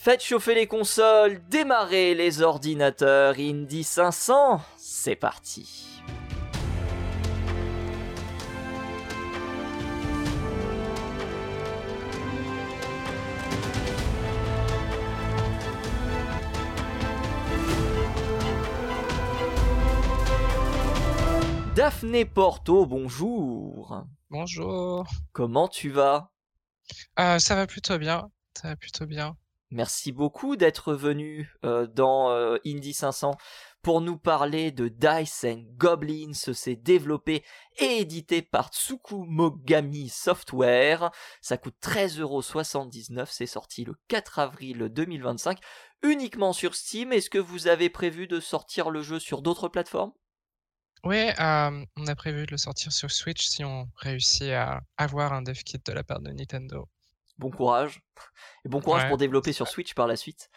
Faites chauffer les consoles, démarrez les ordinateurs Indy 500, c'est parti. Daphné Porto, bonjour. Bonjour. Comment tu vas ? Ça va plutôt bien. Ça va plutôt bien. Merci beaucoup d'être venu dans Indy 500 pour nous parler de Dice and Goblins. C'est développé et édité par Tsukumogami Software. Ça coûte 13,79€. C'est sorti le 4 avril 2025, uniquement sur Steam. Est-ce que vous avez prévu de sortir le jeu sur d'autres plateformes ? Ouais, on a prévu de le sortir sur Switch si on réussit à avoir un dev kit de la part de Nintendo. Bon courage. Et bon courage Ouais, pour développer sur Switch par la suite.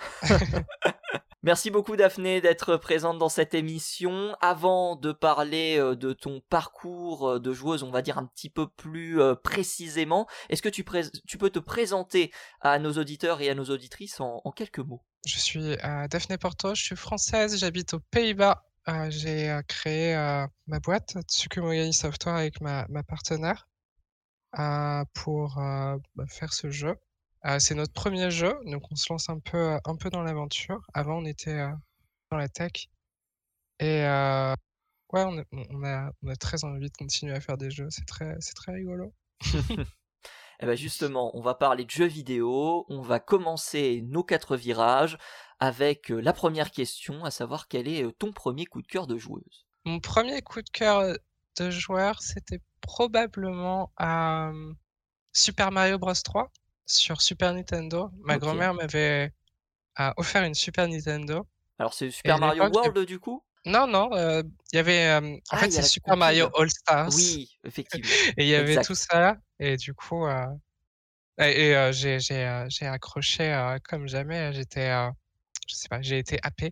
Merci beaucoup Daphné d'être présente dans cette émission. Avant de parler de ton parcours de joueuse, on va dire un petit peu plus précisément, est-ce que tu peux te présenter à nos auditeurs et à nos auditrices en quelques mots ? Je suis Daphné Porto, je suis française, j'habite aux Pays-Bas. J'ai créé ma boîte Tsukumogami Software avec ma partenaire pour faire ce jeu. C'est notre premier jeu, donc on se lance un peu dans l'aventure. Avant, on était dans la tech et ouais, on a très envie de continuer à faire des jeux. C'est très rigolo. Eh ben justement, on va parler de jeux vidéo, on va commencer nos 4 virages avec la première question, à savoir quel est ton premier coup de cœur de joueuse ? Mon premier coup de cœur de joueur, c'était probablement Super Mario Bros 3 sur Super Nintendo. Ma Ok. grand-mère m'avait offert une Super Nintendo. Alors c'est Et Super à Mario l'époque, World du coup ? non, il y avait en fait, Il y a c'est la Super Mario compile. All Stars Oui, effectivement. et il y avait tout Exact. ça et du coup j'ai accroché comme jamais. Je sais pas, j'ai été happé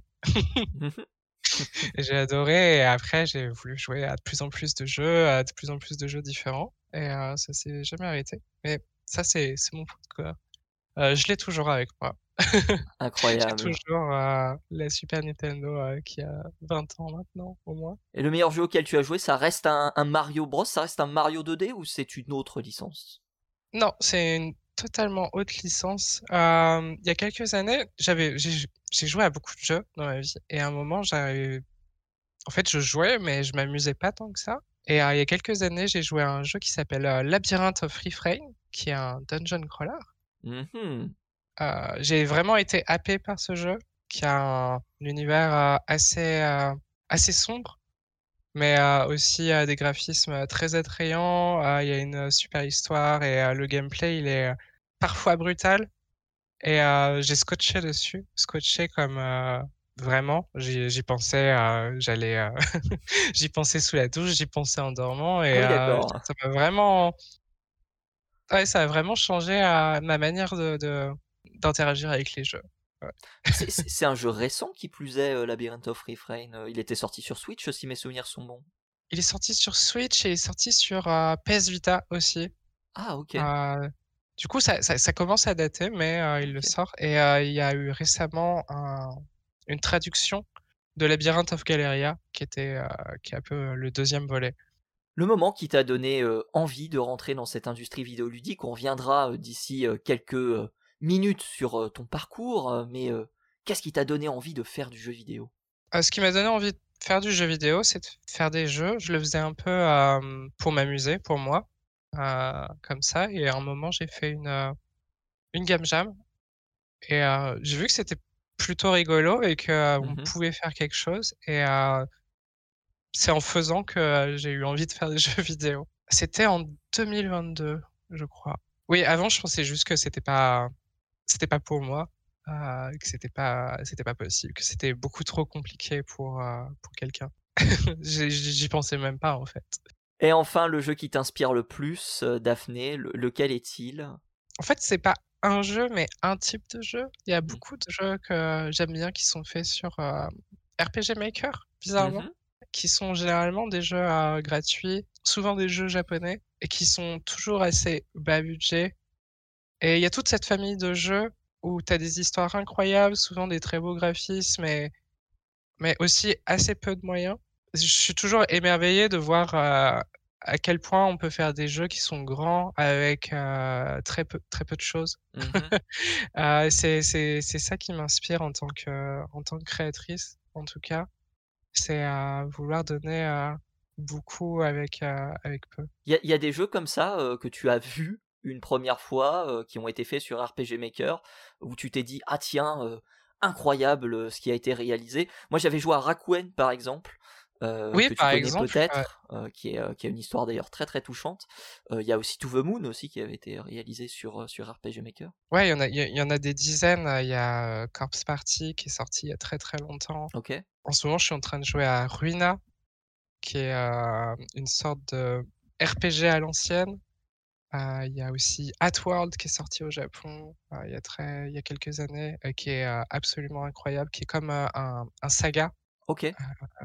et j'ai adoré et après j'ai voulu jouer à de plus en plus de jeux, à de plus en plus de jeux différents et ça s'est jamais arrêté. Mais ça, c'est mon coup de cœur. Je l'ai toujours avec moi. J'ai Incroyable. toujours la Super Nintendo qui a 20 ans maintenant, au moins. Et le meilleur jeu auquel tu as joué, ça reste un Mario Bros, ça reste un Mario 2D ou c'est une autre licence ? Non, c'est une totalement autre licence. Il y a quelques années, j'ai joué à beaucoup de jeux dans ma vie et à un moment, en fait, je jouais, mais je m'amusais pas tant que ça. Et il y a quelques années, j'ai joué à un jeu qui s'appelle Labyrinth of Refrain, qui est un dungeon crawler. Mhm. J'ai vraiment été happé par ce jeu, qui a un univers assez sombre, mais aussi des graphismes très attrayants. Il y a une super histoire et le gameplay, il est parfois brutal. Et j'ai scotché dessus, scotché comme vraiment. J'y pensais, j'y pensais sous la douche, j'y pensais en dormant Ah et oui, d'accord. ça m'a vraiment, ouais, ça a vraiment changé ma manière d'interagir avec les jeux. Ouais. C'est un jeu récent qui plus est, Labyrinth of Refrain. Il était sorti sur Switch si mes souvenirs sont bons. Il est sorti sur Switch et il est sorti sur PS Vita aussi. Ah ok. Euh, du coup, ça commence à dater, mais il le Ok. sort. Et il y a eu récemment une traduction de Labyrinth of Galeria, qui est un peu le deuxième volet. Le moment qui t'a donné envie de rentrer dans cette industrie vidéoludique, on reviendra d'ici quelques minutes sur ton parcours, mais qu'est-ce qui t'a donné envie de faire du jeu vidéo ? Ce qui m'a donné envie de faire du jeu vidéo, c'est de faire des jeux. Je le faisais un peu pour m'amuser, pour moi, comme ça. Et à un moment, j'ai fait une game jam. Et j'ai vu que c'était plutôt rigolo et que on Mhm. pouvait faire quelque chose. Et c'est en faisant que j'ai eu envie de faire des jeux vidéo. C'était en 2022, je crois. Oui, avant, je pensais juste que c'était pas pour moi, que c'était pas possible, que c'était beaucoup trop compliqué pour quelqu'un. J'y pensais même pas, en fait. Et enfin, le jeu qui t'inspire le plus, Daphné, lequel est-il ? En fait, c'est pas un jeu, mais un type de jeu. Il y a Mm. beaucoup de jeux que j'aime bien qui sont faits sur RPG Maker, bizarrement, Mhm. qui sont généralement des jeux gratuits, souvent des jeux japonais, et qui sont toujours assez bas budget. Et il y a toute cette famille de jeux où tu as des histoires incroyables, souvent des très beaux graphismes, mais aussi assez peu de moyens. Je suis toujours émerveillé de voir, à quel point on peut faire des jeux qui sont grands avec, très peu de choses. Mmh. C'est ça qui m'inspire en tant que créatrice, en tout cas. C'est, vouloir donner, beaucoup avec peu. Il y a des jeux comme ça, que tu as vus une première fois, qui ont été faits sur RPG Maker, où tu t'es dit: «Ah tiens, incroyable, ce qui a été réalisé». Moi, j'avais joué à Rakuen, par exemple, Oui, que tu par connais exemple, peut-être, qui a une histoire d'ailleurs très, très touchante. Il y a aussi To the Moon aussi qui avait été réalisé sur RPG Maker. ouais, il y en a des dizaines, il y a, Corpse Party qui est sorti il y a très, très longtemps. OK. En ce moment, je suis en train de jouer à Ruina, qui est, une sorte de RPG à l'ancienne. Il y a aussi Atworld qui est sorti au Japon, il y a quelques années, qui est, absolument incroyable, qui est comme, un saga. OK.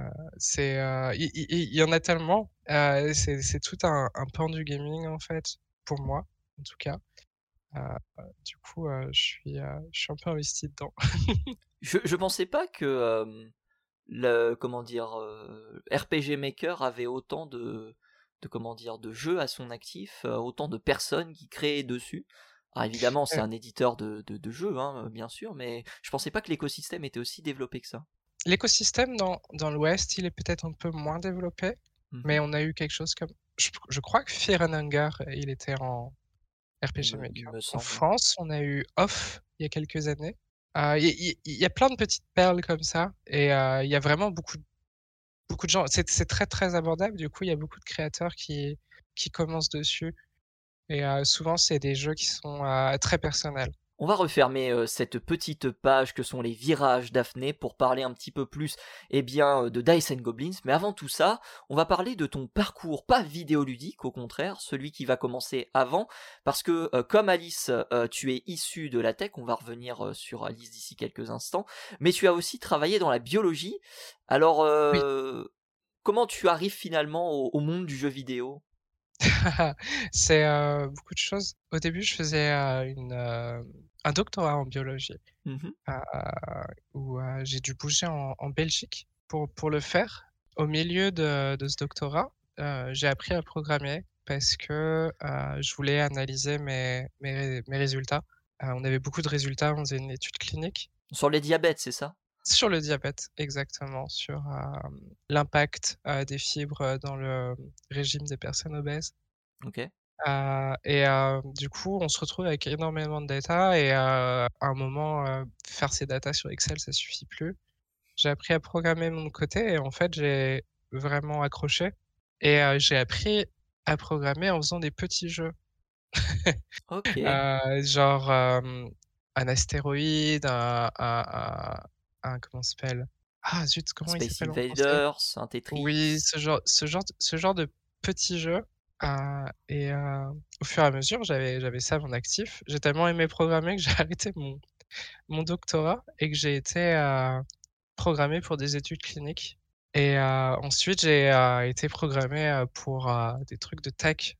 Il y en a tellement, c'est tout un pan du gaming, en fait, pour moi, en tout cas. Heu, du coup, je suis un peu investi dedans. Je pensais pas que, le comment dire? RPG Maker avait autant de comment dire? De jeux à son actif, autant de personnes qui créaient dessus. Alors évidemment, c'est Heu, un éditeur de jeux, hein, bien sûr, mais je pensais pas que l'écosystème était aussi développé que ça. L'écosystème dans l'Ouest, il est peut-être un peu moins développé, Mmh. mais on a eu quelque chose comme je crois que Fear and Hunger, il était en RPG Il Maker. me En semble. France, on a eu Off, il y a quelques années. Il y a plein de petites perles comme ça et il y a vraiment beaucoup de gens, c'est très, très abordable, du coup, il y a beaucoup de créateurs qui commencent dessus et souvent, c'est des jeux qui sont, très personnels. On va refermer cette petite page que sont les virages Daphné pour parler un petit peu plus de Dice and Goblins. Mais avant tout ça, on va parler de ton parcours, pas vidéoludique, au contraire, celui qui va commencer avant, parce que comme Alice, tu es issu de la tech, on va revenir sur Alice d'ici quelques instants, mais tu as aussi travaillé dans la biologie. Alors, Oui. comment tu arrives finalement au monde du jeu vidéo? C'est, beaucoup de choses. Au début, je faisais, un doctorat en biologie, Mhm. heu, où, j'ai dû bouger en Belgique pour le faire. Au milieu de ce doctorat, j'ai appris à programmer parce que, je voulais analyser mes résultats. On avait beaucoup de résultats, on faisait une étude clinique Sur les diabètes, c'est ça? sur le diabète, exactement, sur, l'impact, des fibres, dans le régime des personnes obèses. Ok. Et du coup, on se retrouve avec énormément de data et à un moment, faire ces datas sur Excel, ça suffit plus. J'ai appris à programmer de mon côté et en fait, j'ai vraiment accroché et j'ai appris à programmer en faisant des petits jeux. Ok. Genre, un astéroïde, un comment ça s'appelle? Ah zut, Un comment il Space s'appelle en français? Invaders, un Oui, Tetris. ce genre de petits jeux, et au fur et à mesure, j'avais ça à mon actif. J'ai tellement aimé programmer que j'ai arrêté mon doctorat et que j'ai été, programmer pour des études cliniques et ensuite j'ai, été programmer, pour, des trucs de tech,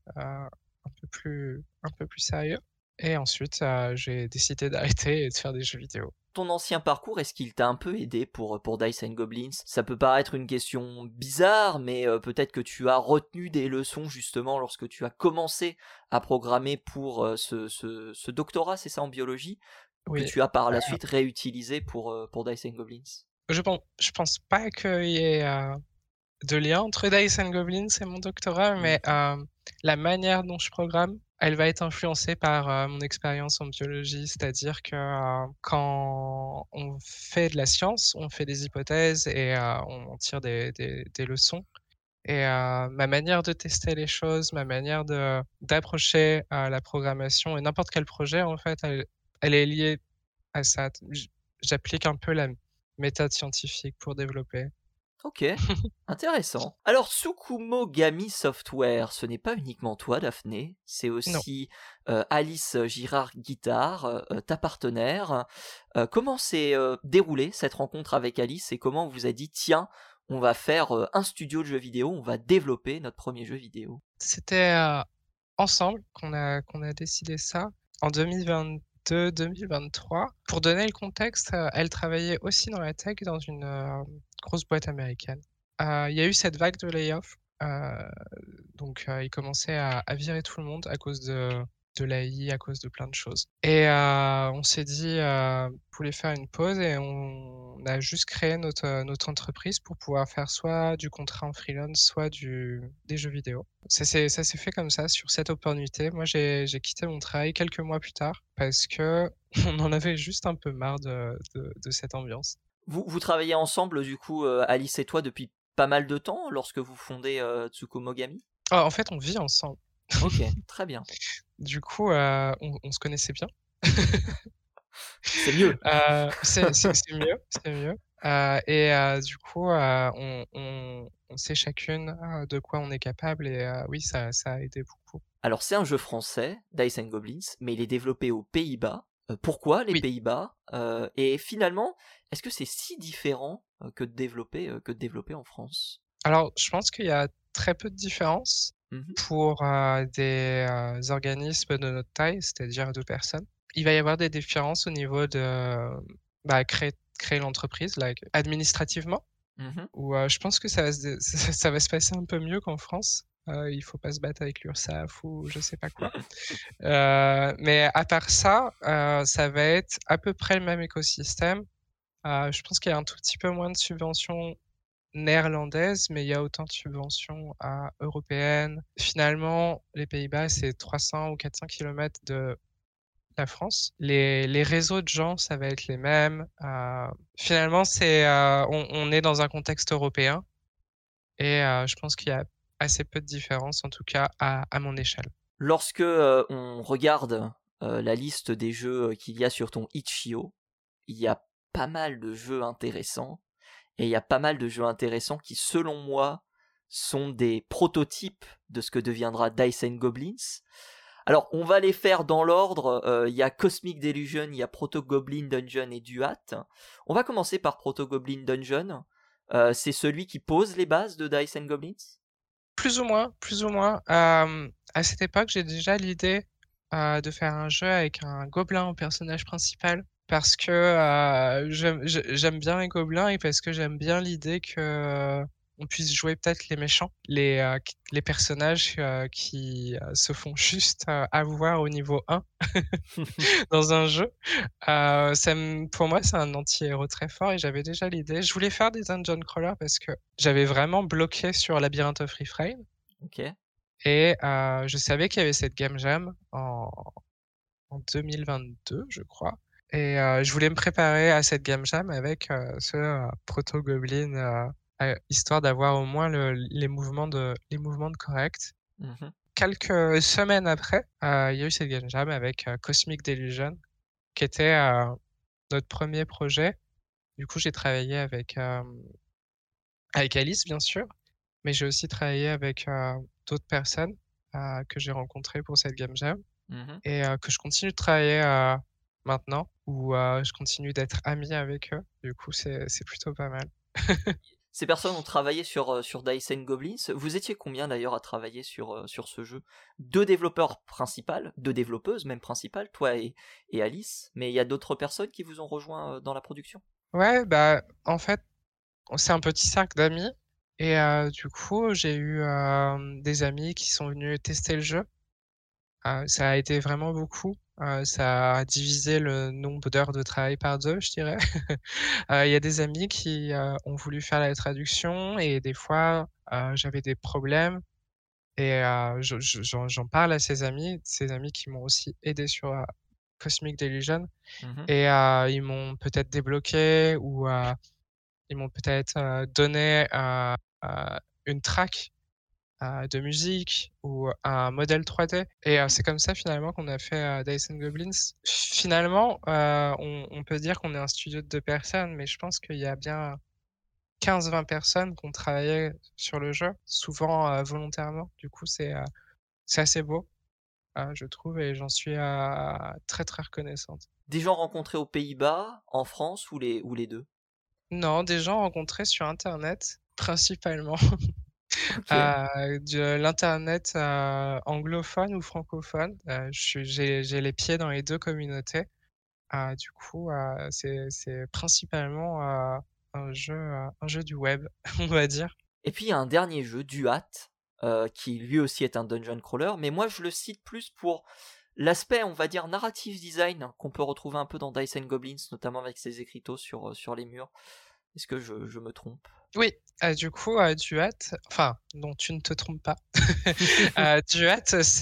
un peu plus sérieux et ensuite, j'ai décidé d'arrêter et de faire des jeux vidéo. Ton ancien parcours, est-ce qu'il t'a un peu aidé pour Dice and Goblins? Ça peut paraître une question bizarre, mais peut-être que tu as retenu des leçons justement lorsque tu as commencé à programmer pour ce doctorat, c'est ça en biologie, que Oui. tu as par la suite réutilisé pour Dice and Goblins. Je pense pas qu'il y ait, de lien entre Dice and Goblins et mon doctorat, mais Mhm. la manière dont je programme, elle va être influencée par, mon expérience en biologie. C'est-à-dire que, quand on fait de la science, on fait des hypothèses et on tire des leçons et ma manière de tester les choses, ma manière d'approcher, la programmation et n'importe quel projet, en fait, elle est liée à ça. J'applique un peu la méthode scientifique pour développer. Ok, intéressant. Alors, Tsukumo Gami Software, ce n'est pas uniquement toi, Daphné, c'est Non. aussi Alice Girard Guitare, ta partenaire. Comment s'est déroulée cette rencontre avec Alice et comment on vous a dit, tiens, on va faire un studio de jeux vidéo, on va développer notre premier jeu vidéo? C'était, ensemble qu'on a décidé ça en 2022. de 2023. Pour donner le contexte, elle travaillait aussi dans la tech dans une, grosse boîte américaine. Il y a eu cette vague de layoff, donc ils commençaient à virer tout le monde à cause de l'AI, à cause de plein de choses et on s'est dit, on voulait faire une pause et on a juste créé notre entreprise pour pouvoir faire soit du contrat en freelance, soit des jeux vidéo. Ça s'est fait comme ça, sur cette opportunité. Moi, j'ai quitté mon travail quelques mois plus tard parce que on en avait juste un peu marre de cette ambiance. Vous travaillez ensemble, du coup, Alice et toi, depuis pas mal de temps lorsque vous fondez Tsukumogami? Ah, en fait, on vit ensemble. Ok, très bien. Du coup, on se connaissait bien. C'est mieux. C'est mieux, c'est mieux. Et du coup, on sait chacune, de quoi on est capable et oui, ça a aidé beaucoup. Alors, c'est un jeu français, Dice and Goblins, mais il est développé aux Pays-Bas. Pourquoi les Oui. Pays-Bas? Et finalement, est-ce que c'est si différent que de développer en France? Alors, je pense qu'il y a très peu de différence Mhm. pour, des, organismes de notre taille, c'est-à-dire 2 personnes. Il va y avoir des différences au niveau de, bah, créer l'entreprise, like, administrativement. Mhm. Où, je pense que ça va se ça va se passer un peu mieux qu'en France. Il faut pas se battre avec l'URSSAF ou je sais pas quoi. Mais à part ça, ça va être à peu près le même écosystème. Je pense qu'il y a un tout petit peu moins de subventions néerlandaises, mais il y a autant de subventions, européennes. Finalement, les Pays-Bas, c'est 300 ou 400 kilomètres de la France. Les réseaux de gens, ça va être les mêmes. Finalement, on est dans un contexte européen et je pense qu'il y a assez peu de différence, en tout cas à mon échelle. Lorsque on regarde la liste des jeux qu'il y a sur ton itch.io, il y a pas mal de jeux intéressants. Et il y a pas mal de jeux intéressants qui, selon moi, sont des prototypes de ce que deviendra Dice and Goblins. Alors, on va les faire dans l'ordre. Il y a Cosmic Delusion, il y a Proto Goblin Dungeon et Duat. On va commencer par Proto Goblin Dungeon. C'est celui qui pose les bases de Dice and Goblins. Plus ou moins, plus ou moins. À cette époque, j'ai déjà l'idée, de faire un jeu avec un gobelin en personnage principal parce que, j'aime bien les gobelins et parce que j'aime bien l'idée que on puisse jouer peut-être les méchants, les personnages, qui, se font juste, avoir au niveau 1 dans un jeu. Pour moi, c'est un anti-héros très fort et j'avais déjà l'idée. Je voulais faire des dungeon crawlers parce que j'avais vraiment bloqué sur Labyrinth of Refrain Ok. et je savais qu'il y avait cette game jam en 2022, je crois et je voulais me préparer à cette game jam avec, proto goblin, histoire d'avoir au moins les mouvements de correct. Mhm. Quelques semaines après, il y a eu cette game jam avec, Cosmic Delusion qui était, notre premier projet. Du coup, j'ai travaillé avec Alice, bien sûr, mais j'ai aussi travaillé avec, d'autres personnes, que j'ai rencontrées pour cette game jam Mhm. et que je continue de travailler, maintenant où, je continue d'être ami avec eux. Du coup, c'est plutôt pas mal. Ces personnes ont travaillé sur Dice and Goblins. Vous étiez combien d'ailleurs à travailler sur ce jeu? Deux développeurs principaux, deux développeuses même principales, toi et Alice, mais il y a d'autres personnes qui vous ont rejoint dans la production? Ouais, bah, en fait, c'est un petit cercle d'amis et du coup, j'ai eu, des amis qui sont venus tester le jeu. Ça a été vraiment beaucoup, ça a divisé le nombre d'heures de travail par 2, je dirais. Il y a des amis qui, ont voulu faire la traduction et des fois, j'avais des problèmes et j'en parle à ces amis qui m'ont aussi aidé sur, Cosmic Delusion Mhm. et ils m'ont peut-être débloqué ou, ils m'ont peut-être, donné, une track de musique ou un modèle 3D et c'est comme ça finalement qu'on a fait, Dice and Goblins. Finalement, on peut dire qu'on est un studio de 2 personnes, mais je pense qu'il y a bien 15-20 personnes qui ont travaillé sur le jeu, souvent, volontairement. Du coup, c'est assez beau, je trouve et j'en suis, très, très reconnaissante. Des gens rencontrés aux Pays-Bas, en France ou les deux? Non, des gens rencontrés sur internet, principalement. Ok. De l'internet, anglophone ou francophone, j'ai les pieds dans les 2 communautés Du coup, c'est principalement, un jeu du web, on va dire. Et puis il y a un dernier jeu, Duat, qui lui aussi est un dungeon crawler, mais moi je le cite plus pour l'aspect, on va dire, narrative design qu'on peut retrouver un peu dans Dice and Goblins, notamment avec ses écriteaux sur les murs. Est-ce que je me trompe? Oui, du coup, Duat, enfin, non, tu ne te trompes pas. Duat,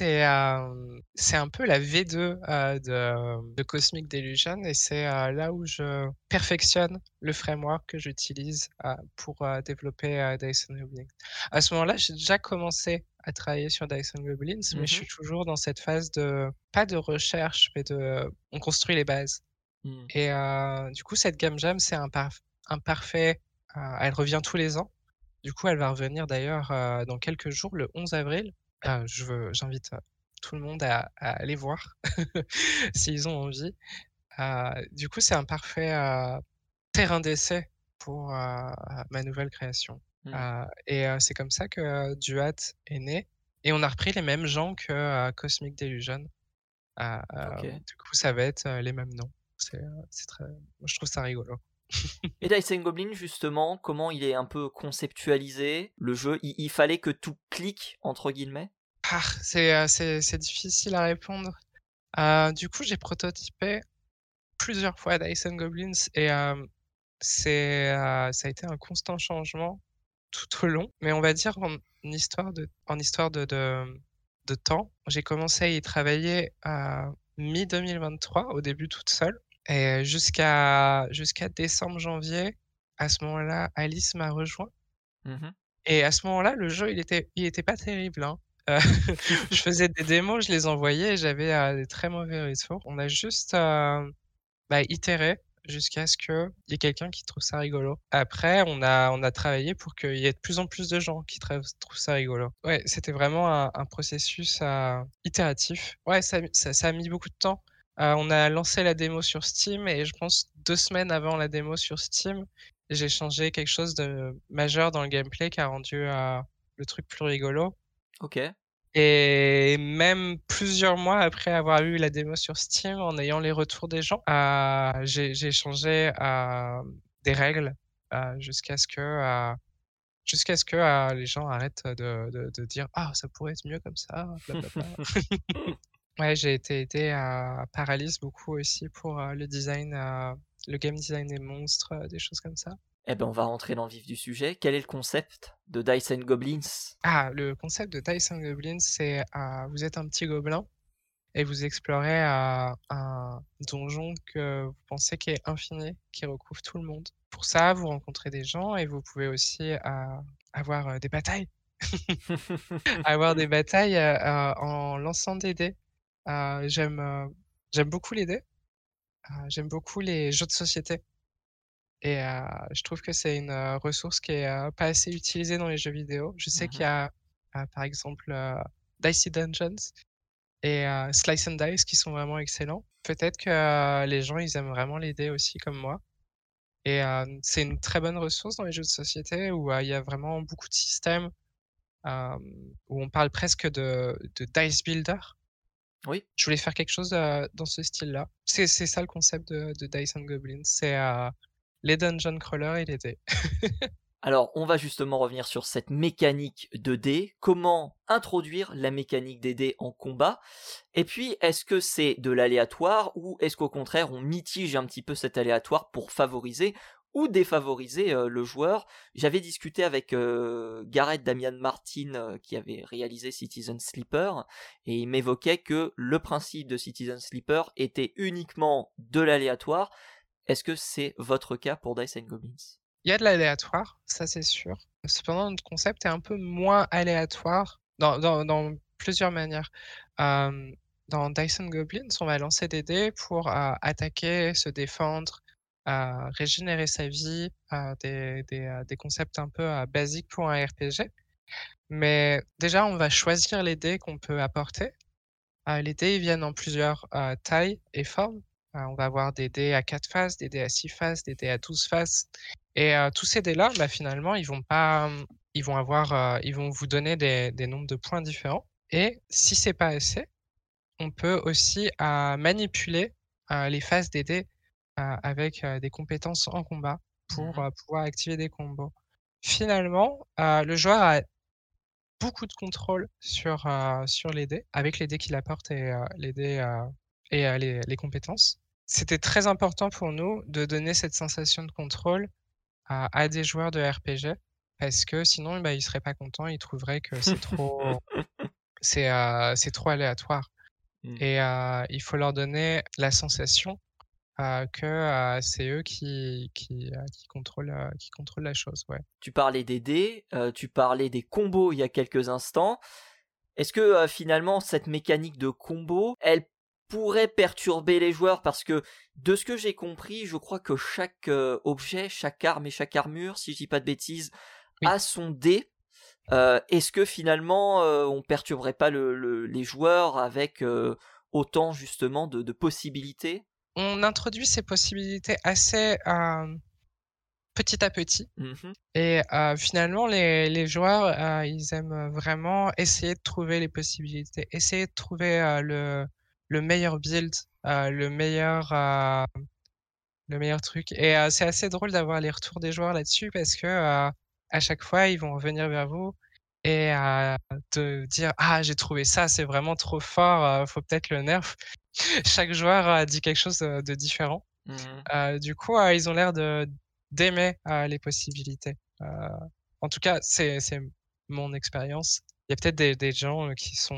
c'est un peu la V2, de Cosmic Delusion et c'est, là où je perfectionne le framework que j'utilise, pour, développer, Dice Goblins. À ce moment-là, j'ai déjà commencé à travailler sur Dice Goblins, mais je Mhm. suis toujours dans cette phase de pas de recherche, mais on construit les bases Mm. et du coup, cette game jam, c'est un parfait, elle revient tous les ans. Du coup, elle va revenir d'ailleurs, dans quelques jours, le 11 avril. J'invite, tout le monde à aller voir s'ils ont envie. Du coup, c'est un parfait, terrain d'essai pour, ma nouvelle création. Mm. Et c'est comme ça que Duat est né et on a repris les mêmes gens que, Cosmic Delusion. Ok. Du coup, ça va être, les mêmes noms. C'est très moi, je trouve ça rigolo. Et Dice and Goblins, justement, comment il est un peu conceptualisé, le jeu, il fallait que tout clique, entre guillemets? C'est difficile à répondre. Du coup, j'ai prototypé plusieurs fois Dice Goblins et ça a été un constant changement tout au long. Mais on va dire en histoire de temps, j'ai commencé à y travailler à mi-2023, au début toute seule et jusqu'à décembre-janvier. À ce moment-là, Alice m'a rejoint Mhm. et à ce moment-là, le jeu, il était pas terrible, hein. Heu, je faisais des démos, je les envoyais et j'avais, des très mauvais retours. On a juste, itéré jusqu'à ce qu'il y ait quelqu'un qui trouve ça rigolo. Après, on a travaillé pour qu'il y ait de plus en plus de gens qui trouvent ça rigolo. Ouais, c'était vraiment un processus, itératif. Ouais, ça a mis beaucoup de temps. On a lancé la démo sur Steam et je pense 2 semaines avant la démo sur Steam, j'ai changé quelque chose de majeur dans le gameplay qui a rendu, le truc plus rigolo. Ok. Et même plusieurs mois après avoir eu la démo sur Steam, en ayant les retours des gens, j'ai changé, des règles, jusqu'à ce que, les gens arrêtent de dire: «Ah, ça pourrait être mieux comme ça, blablabla». Ouais, j'ai été aidé par Alice beaucoup aussi pour, le game design des monstres, des choses comme ça. Eh ben, on va rentrer dans le vif du sujet. Quel est le concept de Dice and Goblins? Le concept de Dice and Goblins, c'est, vous êtes un petit gobelin et vous explorez, un donjon que vous pensez qui est infini, qui recouvre tout le monde. Pour ça, vous rencontrez des gens et vous pouvez aussi, avoir, des batailles. Avoir des batailles, en lançant des dés. J'aime beaucoup les dés, j'aime beaucoup les jeux de société et je trouve que c'est une, ressource qui est, pas assez utilisée dans les jeux vidéo. Je sais qu'il y Mhm. a, par exemple, Dicey Dungeons et Slice and Dice qui sont vraiment excellents. Peut-être que, les gens, ils aiment vraiment les dés aussi comme moi et c'est une très bonne ressource dans les jeux de société où, il y a vraiment beaucoup de systèmes, où on parle presque de dice builder. Oui. Je voulais faire quelque chose, dans ce style-là. C'est ça le concept de Dice and Goblins, c'est, les dungeon crawlers et les dés. Alors, on va justement revenir sur cette mécanique de dés. Comment introduire la mécanique des dés en combat? Et puis, est-ce que c'est de l'aléatoire ou est-ce qu'au contraire, on mitige un petit peu cet aléatoire pour favoriser ou défavoriser le joueur? J'avais discuté avec Gareth Damian Martin qui avait réalisé Citizen Sleeper et il m'évoquait que le principe de Citizen Sleeper était uniquement de l'aléatoire. Est-ce que c'est votre cas pour Dice and Goblins? Il y a de l'aléatoire, ça c'est sûr. Cependant, notre concept est un peu moins aléatoire dans plusieurs manières. Hem, Dans Dice and Goblins, on va lancer des dés pour, attaquer, se défendre, régénérer sa vie, des concepts un peu, basiques pour un RPG. Mais déjà, on va choisir les dés qu'on peut apporter. Les dés, ils viennent en plusieurs, tailles et formes. On va avoir des dés à 4 faces, des dés à 6 faces, des dés à 12 faces et tous ces dés-là, finalement, ils vont pas, ils vont vous donner des nombres de points différents et si c'est pas assez, on peut aussi, manipuler, les phases des dés avec des compétences en combat pour pouvoir activer des combos. Finalement, le joueur a beaucoup de contrôle sur les dés, avec les dés qu'il apporte et les dés et les compétences. C'était très important pour nous de donner cette sensation de contrôle à des joueurs de RPG parce que sinon, bah, ils seraient pas contents, ils trouveraient que c'est trop aléatoire Mmh. et il faut leur donner la sensation, que, c'est eux qui contrôlent la chose, ouais. Tu parlais des dés, tu parlais des combos il y a quelques instants. Est-ce que, finalement cette mécanique de combo, elle pourrait perturber les joueurs? Parce que de ce que j'ai compris, je crois que chaque, objet, chaque arme et chaque armure, si je dis pas de bêtises, Oui. a son dé. Est-ce que finalement, on perturberait pas les joueurs avec, autant justement de possibilités? On introduit ces possibilités assez, petit à petit Mmh. et finalement les joueurs, ils aiment vraiment essayer de trouver les possibilités, essayer de trouver, le meilleur build, le meilleur truc et c'est assez drôle d'avoir les retours des joueurs là-dessus parce que, à chaque fois, ils vont revenir vers vous et te dire: «Ah, j'ai trouvé ça, c'est vraiment trop fort, faut peut-être le nerf». Chaque joueur, dit quelque chose, de différent. Mmh. Du coup, ils ont l'air d'aimer, les possibilités. En tout cas, c'est mon expérience. Il y a peut-être des gens,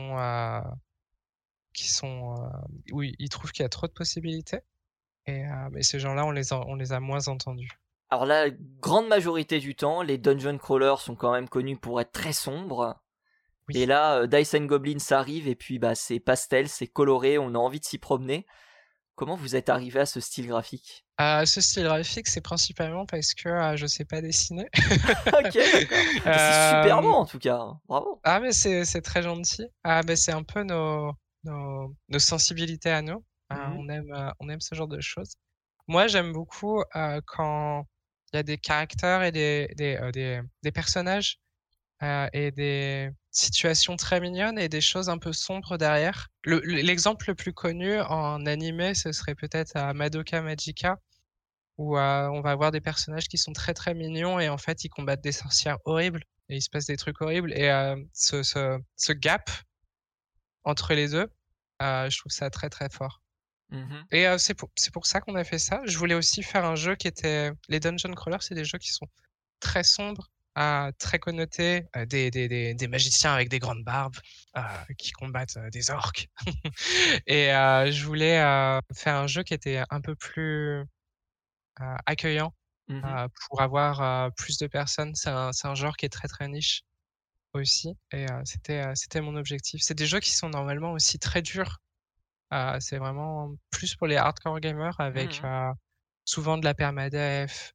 qui sont, où ils trouvent qu'il y a trop de possibilités et mais ces gens-là, on les a moins entendus. Alors la grande majorité du temps, les dungeon crawlers sont quand même connus pour être très sombres. Et Oui. là, Dice and Goblins arrive et puis bah c'est pastel, c'est coloré, on a envie de s'y promener. Comment vous êtes arrivé à ce style graphique? Ce style graphique, c'est principalement parce que, je sais pas dessiner. OK, d'accord. Mais c'est super beau Hem, en tout cas, hein. Bravo. mais c'est très gentil. C'est un peu nos sensibilités à nous. Mmh. On aime ce genre de choses. Moi, j'aime beaucoup, quand il y a des caractères et des personnages, et des situations très mignonnes et des choses un peu sombres derrière. L'exemple le plus connu en animé, ce serait peut-être, Madoka Magica où, on va avoir des personnages qui sont très, très mignons et en fait, ils combattent des sorcières horribles et il se passe des trucs horribles et ce gap entre les 2, je trouve ça très, très fort Mmh. et c'est pour ça qu'on a fait ça. Je voulais aussi faire un jeu qui était les dungeon crawlers, c'est des jeux qui sont très sombres, très connotés, des magiciens avec des grandes barbes, qui combattent, des orques et je voulais, faire un jeu qui était un peu plus, accueillant. Mmh. Pour avoir, plus de personnes. C'est un genre qui est très, très niche aussi et c'était mon objectif. C'est des jeux qui sont normalement aussi très durs. C'est vraiment plus pour les hardcore gamers avec, Mmh. souvent de la permadef,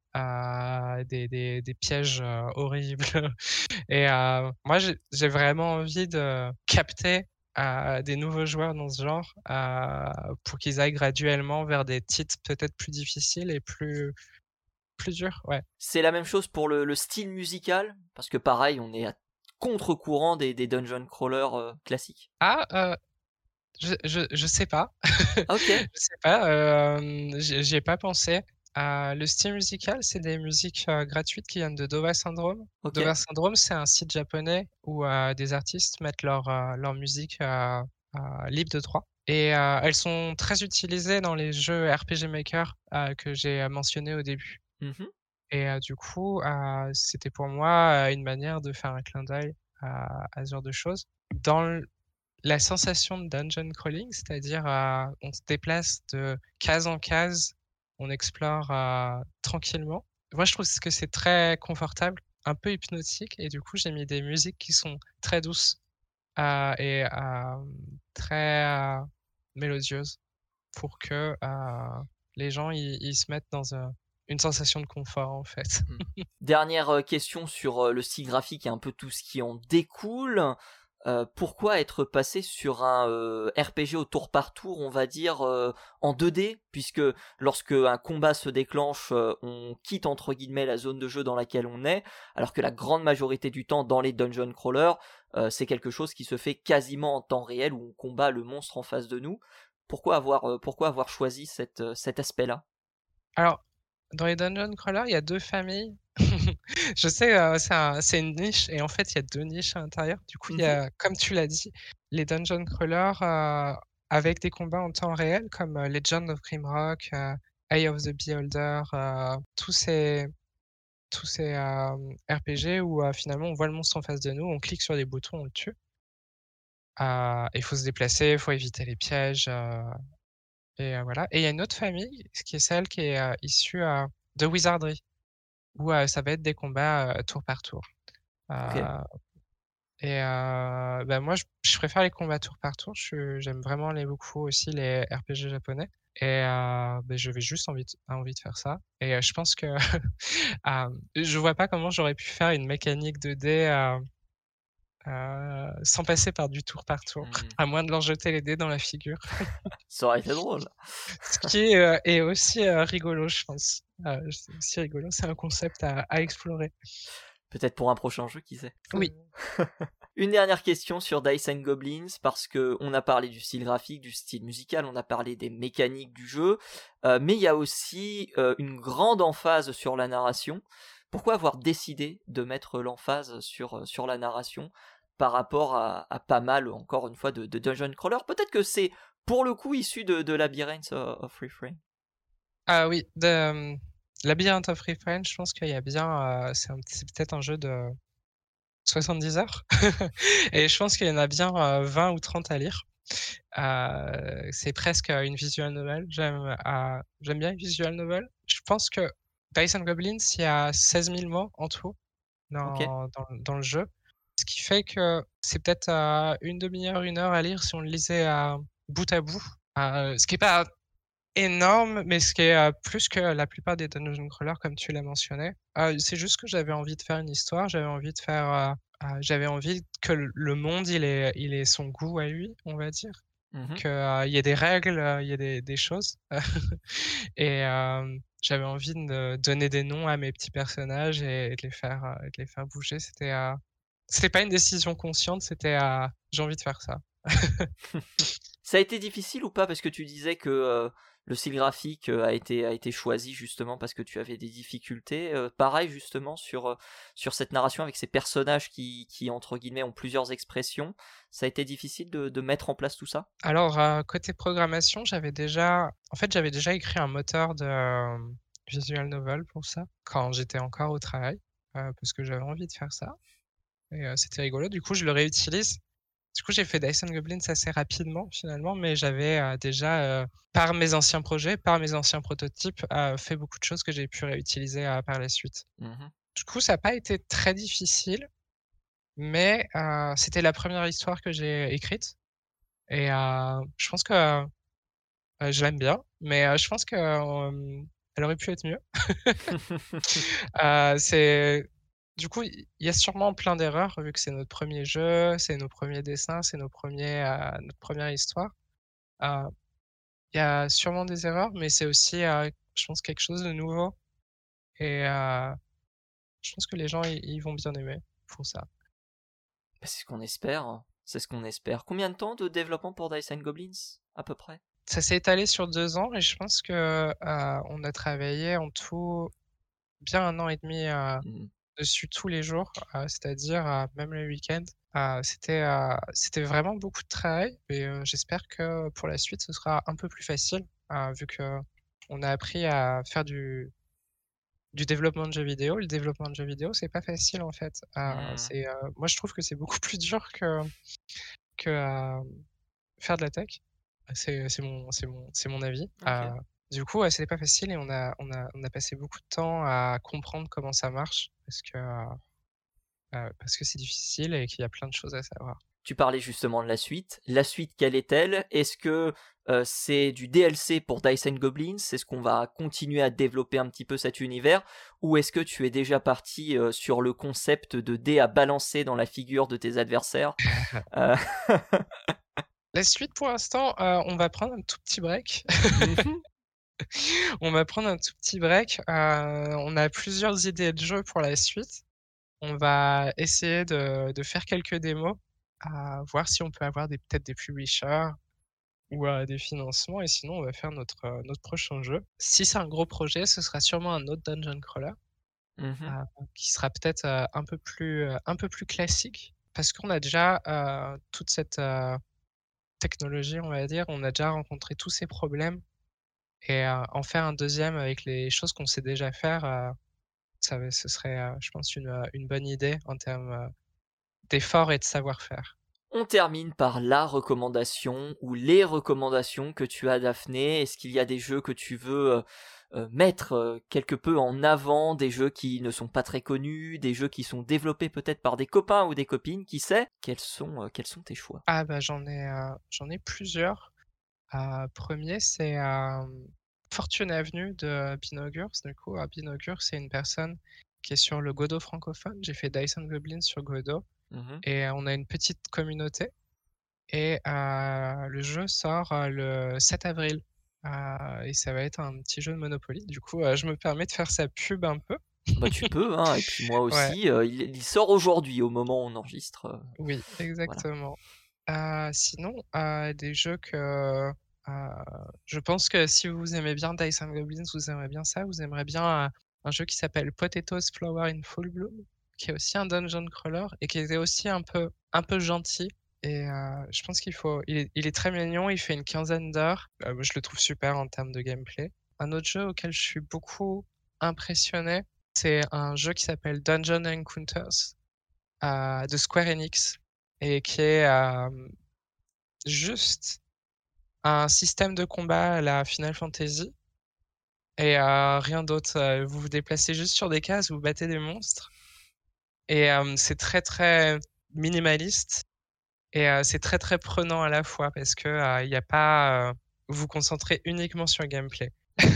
des pièges, horribles et moi j'ai vraiment envie de capter, des nouveaux joueurs dans ce genre, pour qu'ils aillent graduellement vers des titres peut-être plus difficiles et plus durs, ouais. C'est la même chose pour le style musical? Parce que pareil, on est à contre-courant des dungeon crawlers, classiques. Ah, je sais pas. OK, Je sais pas, j'y ai pas pensé. Le style musical, c'est des musiques, gratuites qui viennent de Dova Syndrome. OK. Dova Syndrome, c'est un site japonais où, des artistes mettent leur musique, libre de droit et elles sont très utilisées dans les jeux RPG Maker, que j'ai, mentionnés au début Mmh. et du coup, c'était pour moi, une manière de faire un clin d'œil à ce genre de choses. Dans la sensation de dungeon crawling, c'est-à-dire, on se déplace de case en case, on explore, tranquillement. Moi, je trouve que c'est très confortable, un peu hypnotique et du coup, j'ai mis des musiques qui sont très douces, et très, mélodieuses pour que, les gens ils se mettent dans, une sensation de confort, en fait. Mmh. Dernière, question sur, le style graphique et un peu tout ce qui en découle. Pourquoi être passé sur un, RPG au tour par tour, on va dire, en 2D? Puisque lorsque un combat se déclenche, on quitte entre guillemets «la zone de jeu» dans laquelle on est, alors que la grande majorité du temps dans les dungeon crawlers, c'est quelque chose qui se fait quasiment en temps réel où on combat le monstre en face de nous. pourquoi avoir choisi cet aspect-là? Alors, dans les dungeon crawlers, il y a 2 familles. Je sais, c'est une niche et en fait, il y a 2 niches à l'intérieur. Du coup, il y Mmh. a, comme tu l'as dit, les dungeon crawlers, avec des combats en temps réel comme, Legend of Grimrock, Eye of the Beholder, tous ces RPG où, finalement, on voit le monstre en face de nous, on clique sur des boutons, on le tue. Il faut se déplacer, il faut éviter les pièges, voilà. Et il y a une autre famille, ce qui est celle qui est, issue, de Wizardry, où, ça va être des combats, tour par tour. Heu OK. bah, moi, je préfère les combats tour par tour. J'aime vraiment beaucoup aussi les RPG japonais bah, j'avais juste envie de faire ça et je pense que, je vois pas comment j'aurais pu faire une mécanique de dés, sans passer par du tour par tour, Mmh. à moins de leur jeter les dés dans la figure. Ça aurait été drôle. Ce qui est aussi, rigolo, je pense. C'est aussi rigolo, c'est un concept à explorer. Peut-être pour un prochain jeu, qui sait? Oui. Une dernière question sur Dice and Goblins, parce que on a parlé du style graphique, du style musical, on a parlé des mécaniques du jeu, mais il y a aussi une grande emphase sur la narration. Pourquoi avoir décidé de mettre l'emphase sur la narration par rapport à pas mal, encore une fois, de Dungeon Crawler? Peut-être que c'est pour le coup issu de Labyrinth of Refrain. Ah oui, Labyrinth of Refrain, je pense qu'il y a bien, c'est peut-être un jeu de 70 heures et je pense qu'il y en a bien, 20 ou 30 à lire. C'est presque, une visual novel. J'aime bien les visual novels. Je pense que Dice and Goblins, il y a 16 000 mots en tout Ok. dans le jeu. Ce qui fait que c'est peut-être, une demi heure, 1 heure à lire si on le lisait, bout à bout. Ce qui est pas énorme, mais ce qui est, plus que la plupart des dungeon crawlers comme tu l'as mentionné. C'est juste que j'avais envie de faire une histoire, j'avais envie que le monde il ait son goût à lui, on va dire. Mhm. Que, il y ait des règles, il y ait des choses et j'avais envie de donner des noms à mes petits personnages et de les faire bouger. C'était pas une décision consciente, c'était, j'ai envie de faire ça. Ça a été difficile ou pas, parce que tu disais que le style graphique a été choisi justement parce que tu avais des difficultés. Pareil justement sur cette narration avec ces personnages qui entre guillemets ont plusieurs expressions. Ça a été difficile de mettre en place tout ça? Alors, côté programmation, j'avais déjà écrit un moteur de, visual novel pour ça, quand j'étais encore au travail, parce que j'avais envie de faire ça et c'était rigolo. Du coup, je le réutilise. Du coup, j'ai fait Dice and Goblins assez rapidement finalement, mais j'avais, déjà, par mes anciens projets, par mes anciens prototypes, fait beaucoup de choses que j'ai pu réutiliser, par la suite. Mhm. Du coup, ça a pas été très difficile, mais c'était la première histoire que j'ai écrite et je pense que, je l'aime bien, mais je pense que, elle aurait pu être mieux. C'est Du coup, il y a sûrement plein d'erreurs vu que c'est notre premier jeu, c'est nos premiers dessins, c'est notre première histoire. Heu, il y a sûrement des erreurs, mais c'est aussi, je pense quelque chose de nouveau et je pense que les gens ils vont bien aimer pour ça. Bah, c'est ce qu'on espère, hein. C'est ce qu'on espère. Combien de temps de développement pour Dice and Goblins à peu près? Ça s'est étalé sur 2 ans et je pense que, on a travaillé en tout bien 1 an et demi, Mhm. dessus tous les jours, c'est-à-dire, même le week-end. C'était vraiment beaucoup de travail et j'espère que pour la suite, ce sera un peu plus facile, vu qu'on a appris à faire du développement de jeux vidéo. Le développement de jeux vidéo, c'est pas facile en fait. Mhm. Moi je trouve que c'est beaucoup plus dur que, faire de la tech. C'est mon avis. Ok. Du coup, ouais, c'était pas facile et on a passé beaucoup de temps à comprendre comment ça marche parce que c'est difficile et qu'il y a plein de choses à savoir. Tu parlais justement de la suite. La suite, quelle est-elle? Est-ce que c'est du DLC pour Dice and Goblins? Est-ce qu'on va continuer à développer un petit peu cet univers? Ou est-ce que tu es déjà parti sur le concept de dés à balancer dans la figure de tes adversaires? Euh, La suite pour l'instant, on va prendre un tout petit break. mhm. On va prendre un tout petit break, on a plusieurs idées de jeux pour la suite. On va essayer de faire quelques démos, voir si on peut avoir peut-être des publishers ou des financements et sinon on va faire notre prochain jeu. Si c'est un gros projet, ce sera sûrement un autre dungeon crawler, Mmh. qui sera peut-être, un peu plus classique. Parce qu'on a déjà, toute cette, technologie, on va dire, on a déjà rencontré tous ces problèmes et en faire un deuxième avec les choses qu'on sait déjà faire, ce serait, je pense une bonne idée en termes, d'effort et de savoir-faire. On termine par la recommandation ou les recommandations que tu as, Daphné. Est-ce qu'il y a des jeux que tu veux mettre quelque peu en avant, des jeux qui ne sont pas très connus, des jeux qui sont développés peut-être par des copains ou des copines, qui sait? Quels sont tes choix? Ah bah, j'en ai plusieurs. 1er, c'est, Fortune Avenue de Binogurs. Du coup, Binogurs, c'est une personne qui est sur le Godot francophone. J'ai fait Dice and Goblins sur Godot Mhm. et on a une petite communauté et le jeu sort, le 7 avril, et ça va être un petit jeu de Monopoly. Du coup, je me permets de faire sa pub un peu. Bah tu peux, hein, et puis moi Ouais, aussi, il sort aujourd'hui au moment où on enregistre, oui, voilà. exactement. Sinon, des jeux que, je pense que si vous aimez bien Dice and Goblins, vous aimerez bien ça. Vous aimerez bien, un jeu qui s'appelle Potatoes Flower in Full Bloom, qui est aussi un dungeon crawler et qui était aussi un peu gentil et je pense il est très mignon, il fait une quinzaine d'heures. Je le trouve super en termes de gameplay. Un autre jeu auquel je suis beaucoup impressionné, c'est un jeu qui s'appelle Dungeon Encounters, de Square Enix et qui est, juste un système de combat à la Final Fantasy et rien d'autre. Vous vous déplacez juste sur des cases, vous battez des monstres et c'est très, très minimaliste et c'est très, très prenant à la fois parce que, il y a pas, vous vous concentrez uniquement sur le gameplay.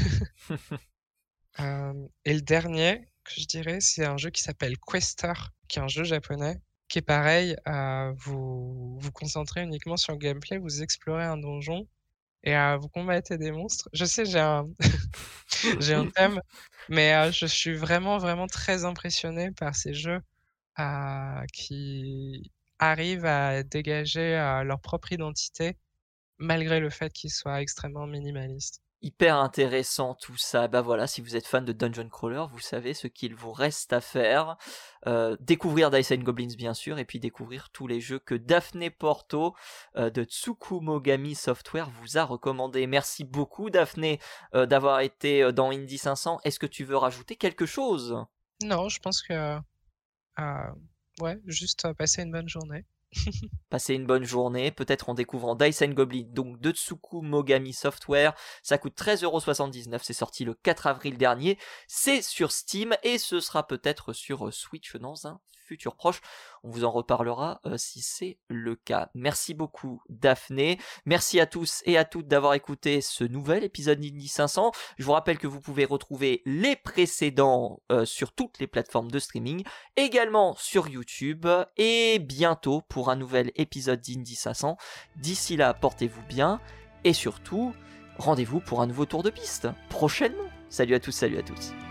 Et le dernier que je dirais, c'est un jeu qui s'appelle Quester, qui est un jeu japonais, qui est pareil, vous vous concentrez uniquement sur le gameplay, vous explorez un donjon et vous combattez des monstres. Je sais, j'ai un thème, mais je suis vraiment, vraiment très impressionné par ces jeux, qui arrivent à dégager, leur propre identité, malgré le fait qu'ils soient extrêmement minimalistes. Hyper intéressant tout ça. Bah voilà, si vous êtes fan de Dungeon Crawler, vous savez ce qu'il vous reste à faire. Découvrir Dice and Goblins bien sûr, et puis découvrir tous les jeux que Daphné Porto de Tsukumogami Software vous a recommandé. Merci beaucoup Daphné d'avoir été dans Indie 500. Est-ce que tu veux rajouter quelque chose? Non, je pense que, ouais, juste, passer une bonne journée. Passez une bonne journée, peut-être en découvrant Dice and Goblin, donc de Tsukumogami Software. Ça coûte 13,79€, c'est sorti le 4 avril dernier. C'est sur Steam et ce sera peut-être sur Switch dans un futur proche. On vous en reparlera si c'est le cas. Merci beaucoup Daphné. Merci à tous et à toutes d'avoir écouté ce nouvel épisode d'Indie 500. Je vous rappelle que vous pouvez retrouver les précédents sur toutes les plateformes de streaming, également sur YouTube et bientôt pour un nouvel épisode d'Indie 500. D'ici là, portez-vous bien et surtout, rendez-vous pour un nouveau tour de piste prochainement. Salut à tous, salut à tous.